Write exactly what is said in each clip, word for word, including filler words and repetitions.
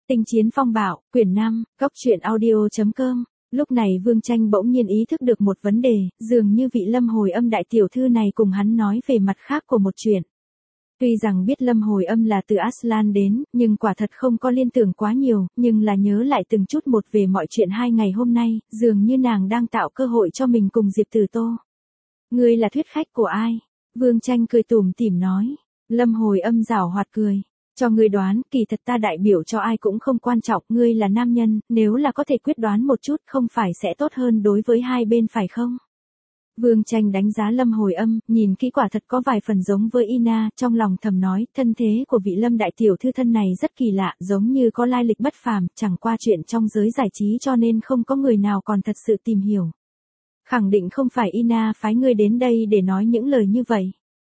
Tinh chiến phong bạo, quyển năm, góc truyện audio chấm com. Lúc này Vương Tranh bỗng nhiên ý thức được một vấn đề, dường như vị Lâm Hồi Âm đại tiểu thư này cùng hắn nói về mặt khác của một chuyện. Tuy rằng biết Lâm Hồi Âm là từ Aslan đến, nhưng quả thật không có liên tưởng quá nhiều, nhưng là nhớ lại từng chút một về mọi chuyện hai ngày hôm nay, dường như nàng đang tạo cơ hội cho mình cùng Diệp Tử Tô. Ngươi là thuyết khách của ai? Vương Tranh cười tủm tỉm nói. Lâm Hồi Âm giảo hoạt cười. Cho ngươi đoán, kỳ thật ta đại biểu cho ai cũng không quan trọng, ngươi là nam nhân, nếu là có thể quyết đoán một chút không phải sẽ tốt hơn đối với hai bên phải không? Vương Tranh đánh giá Lâm Hồi Âm, nhìn kỹ quả thật có vài phần giống với Ina, trong lòng thầm nói, thân thế của vị Lâm đại tiểu thư thân này rất kỳ lạ, giống như có lai lịch bất phàm, chẳng qua chuyện trong giới giải trí cho nên không có người nào còn thật sự tìm hiểu. Khẳng định không phải Ina phái ngươi đến đây để nói những lời như vậy.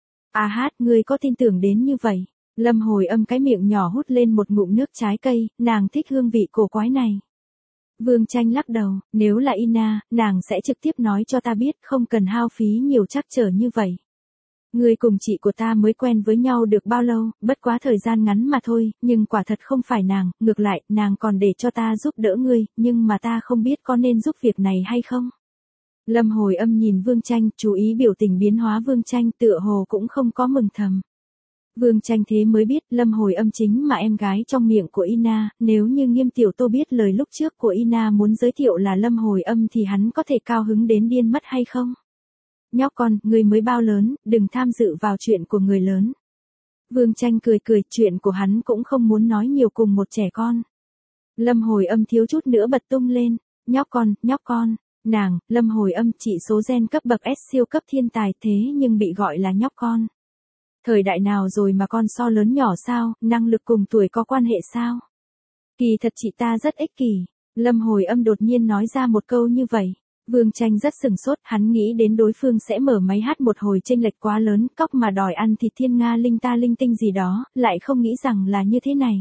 À hát, ngươi có tin tưởng đến như vậy? Lâm Hồi Âm cái miệng nhỏ hút lên một ngụm nước trái cây, nàng thích hương vị cổ quái này. Vương Tranh lắc đầu, nếu là Ina, nàng sẽ trực tiếp nói cho ta biết, không cần hao phí nhiều trắc trở như vậy. Ngươi cùng chị của ta mới quen với nhau được bao lâu, bất quá thời gian ngắn mà thôi, nhưng quả thật không phải nàng, ngược lại, nàng còn để cho ta giúp đỡ ngươi, nhưng mà ta không biết có nên giúp việc này hay không. Lâm Hồi Âm nhìn Vương Tranh, chú ý biểu tình biến hóa Vương Tranh, tựa hồ cũng không có mừng thầm. Vương Tranh thế mới biết Lâm Hồi Âm chính mà em gái trong miệng của Ina, nếu như Nghiêm Tiểu Tô biết lời lúc trước của Ina muốn giới thiệu là Lâm Hồi Âm thì hắn có thể cao hứng đến điên mất hay không? Nhóc con, người mới bao lớn, đừng tham dự vào chuyện của người lớn. Vương Tranh cười cười, chuyện của hắn cũng không muốn nói nhiều cùng một trẻ con. Lâm Hồi Âm thiếu chút nữa bật tung lên, nhóc con, nhóc con, nàng, Lâm Hồi Âm chỉ số gen cấp bậc S siêu cấp thiên tài thế nhưng bị gọi là nhóc con. Thời đại nào rồi mà con so lớn nhỏ sao, năng lực cùng tuổi có quan hệ sao? Kỳ thật chị ta rất ích kỷ. Lâm Hồi Âm đột nhiên nói ra một câu như vậy. Vương Tranh rất sừng sốt, hắn nghĩ đến đối phương sẽ mở máy hát một hồi chênh lệch quá lớn, cóc mà đòi ăn thịt thiên nga linh ta linh tinh gì đó, lại không nghĩ rằng là như thế này.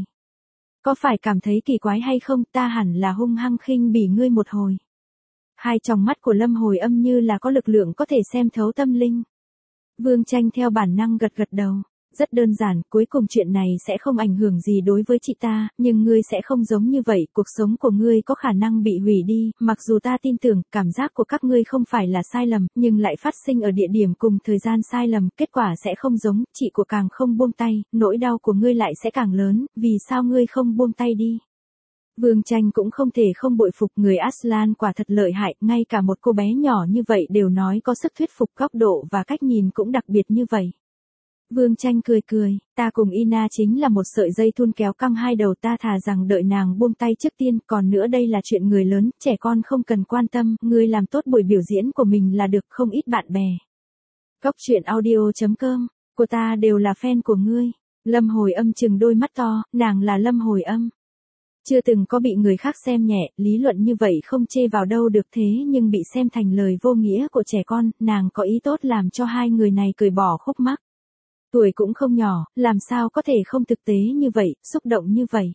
Có phải cảm thấy kỳ quái hay không, ta hẳn là hung hăng khinh bỉ ngươi một hồi. Hai tròng mắt của Lâm Hồi Âm như là có lực lượng có thể xem thấu tâm linh. Vương Tranh theo bản năng gật gật đầu. Rất đơn giản, cuối cùng chuyện này sẽ không ảnh hưởng gì đối với chị ta, nhưng ngươi sẽ không giống như vậy, cuộc sống của ngươi có khả năng bị hủy đi, mặc dù ta tin tưởng, cảm giác của các ngươi không phải là sai lầm, nhưng lại phát sinh ở địa điểm cùng thời gian sai lầm, kết quả sẽ không giống, chị của càng không buông tay, nỗi đau của ngươi lại sẽ càng lớn, vì sao ngươi không buông tay đi? Vương Tranh cũng không thể không bội phục người Aslan quả thật lợi hại, ngay cả một cô bé nhỏ như vậy đều nói có sức thuyết phục, góc độ và cách nhìn cũng đặc biệt như vậy. Vương Tranh cười cười, ta cùng Ina chính là một sợi dây thun kéo căng hai đầu, ta thà rằng đợi nàng buông tay trước tiên, còn nữa đây là chuyện người lớn, trẻ con không cần quan tâm, ngươi làm tốt buổi biểu diễn của mình là được, không ít bạn bè. Góc truyện audio chấm com, của ta đều là fan của ngươi. Lâm Hồi Âm trừng đôi mắt to, nàng là Lâm Hồi Âm. Chưa từng có bị người khác xem nhẹ, lý luận như vậy không chê vào đâu được, thế nhưng bị xem thành lời vô nghĩa của trẻ con, nàng có ý tốt làm cho hai người này cười bỏ khúc mắc. Tuổi cũng không nhỏ, làm sao có thể không thực tế như vậy, xúc động như vậy.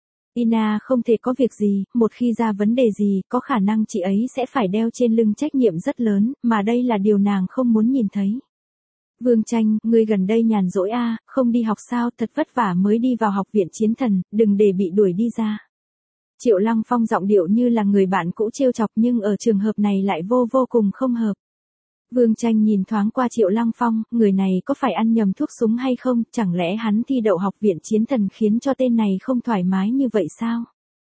Ina không thể có việc gì, một khi ra vấn đề gì, có khả năng chị ấy sẽ phải đeo trên lưng trách nhiệm rất lớn, mà đây là điều nàng không muốn nhìn thấy. Vương Tranh, ngươi gần đây nhàn rỗi a, à, không đi học sao, thật vất vả mới đi vào học viện chiến thần, đừng để bị đuổi đi ra. Triệu Lăng Phong giọng điệu như là người bạn cũ trêu chọc nhưng ở trường hợp này lại vô vô cùng không hợp. Vương Tranh nhìn thoáng qua Triệu Lăng Phong, người này có phải ăn nhầm thuốc súng hay không, chẳng lẽ hắn thi đậu học viện chiến thần khiến cho tên này không thoải mái như vậy sao?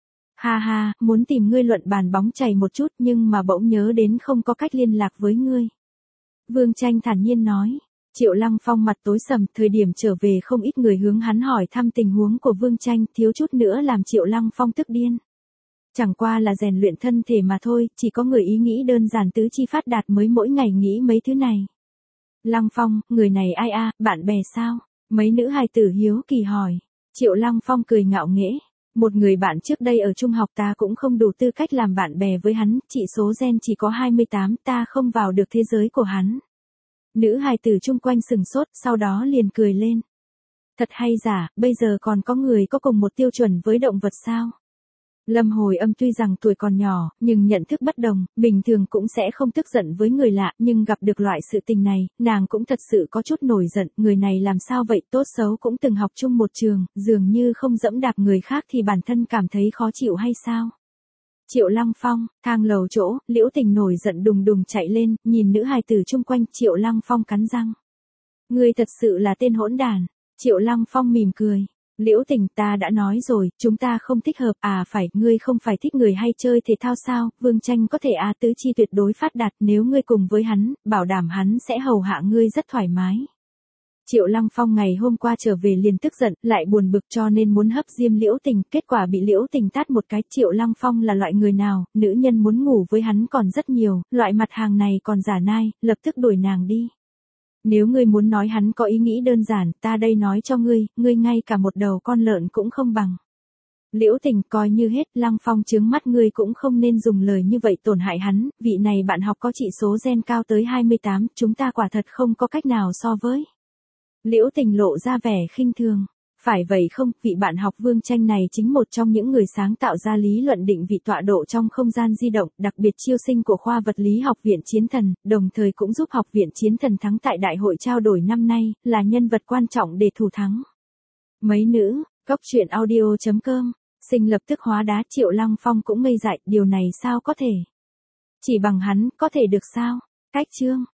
Ha ha, muốn tìm ngươi luận bàn bóng chày một chút nhưng mà bỗng nhớ đến không có cách liên lạc với ngươi. Vương Tranh thản nhiên nói. Triệu Lăng Phong mặt tối sầm, thời điểm trở về không ít người hướng hắn hỏi thăm tình huống của Vương Tranh, thiếu chút nữa làm Triệu Lăng Phong tức điên. Chẳng qua là rèn luyện thân thể mà thôi, chỉ có người ý nghĩ đơn giản tứ chi phát đạt mới mỗi ngày nghĩ mấy thứ này. Lăng Phong, người này ai a, bạn bè sao? Mấy nữ hài tử hiếu kỳ hỏi. Triệu Lăng Phong cười ngạo nghễ. Một người bạn trước đây ở trung học ta cũng không đủ tư cách làm bạn bè với hắn, chỉ số gen chỉ có hai mươi tám, ta không vào được thế giới của hắn. Nữ hài tử chung quanh sừng sốt, sau đó liền cười lên. Thật hay giả, bây giờ còn có người có cùng một tiêu chuẩn với động vật sao? Lâm Hồi Âm tuy rằng tuổi còn nhỏ, nhưng nhận thức bất đồng, bình thường cũng sẽ không tức giận với người lạ, nhưng gặp được loại sự tình này, nàng cũng thật sự có chút nổi giận, người này làm sao vậy, tốt xấu cũng từng học chung một trường, dường như không dẫm đạp người khác thì bản thân cảm thấy khó chịu hay sao? Triệu Lăng Phong, thang lầu chỗ, Liễu Tình nổi giận đùng đùng chạy lên, nhìn nữ hài tử chung quanh, Triệu Lăng Phong cắn răng. Ngươi thật sự là tên hỗn đản. Triệu Lăng Phong mỉm cười. Liễu Tình, ta đã nói rồi, chúng ta không thích hợp, à phải, ngươi không phải thích người hay chơi thể thao sao, Vương Tranh có thể à tứ chi tuyệt đối phát đạt, nếu ngươi cùng với hắn, bảo đảm hắn sẽ hầu hạ ngươi rất thoải mái. Triệu Lăng Phong ngày hôm qua trở về liền tức giận, lại buồn bực cho nên muốn hấp diêm Liễu Tình, kết quả bị Liễu Tình tát một cái. Triệu Lăng Phong là loại người nào, nữ nhân muốn ngủ với hắn còn rất nhiều, loại mặt hàng này còn giả nai, lập tức đuổi nàng đi. Nếu ngươi muốn nói hắn có ý nghĩ đơn giản, ta đây nói cho ngươi, ngươi ngay cả một đầu con lợn cũng không bằng. Liễu Tình, coi như hết, Lăng Phong trướng mắt ngươi cũng không nên dùng lời như vậy tổn hại hắn, vị này bạn học có chỉ số gen cao tới hai mươi tám, chúng ta quả thật không có cách nào so với. Liễu Tình lộ ra vẻ khinh thường. Phải vậy không, vị bạn học Vương Tranh này chính một trong những người sáng tạo ra lý luận định vị tọa độ trong không gian di động, đặc biệt chiêu sinh của khoa vật lý học viện Chiến Thần, đồng thời cũng giúp học viện Chiến Thần thắng tại đại hội trao đổi năm nay, là nhân vật quan trọng để thủ thắng. Mấy nữ, Cốc truyện audio chấm com, sinh lập tức hóa đá. Triệu Lăng Phong cũng ngây dại, điều này sao có thể? Chỉ bằng hắn, có thể được sao? Cách chương.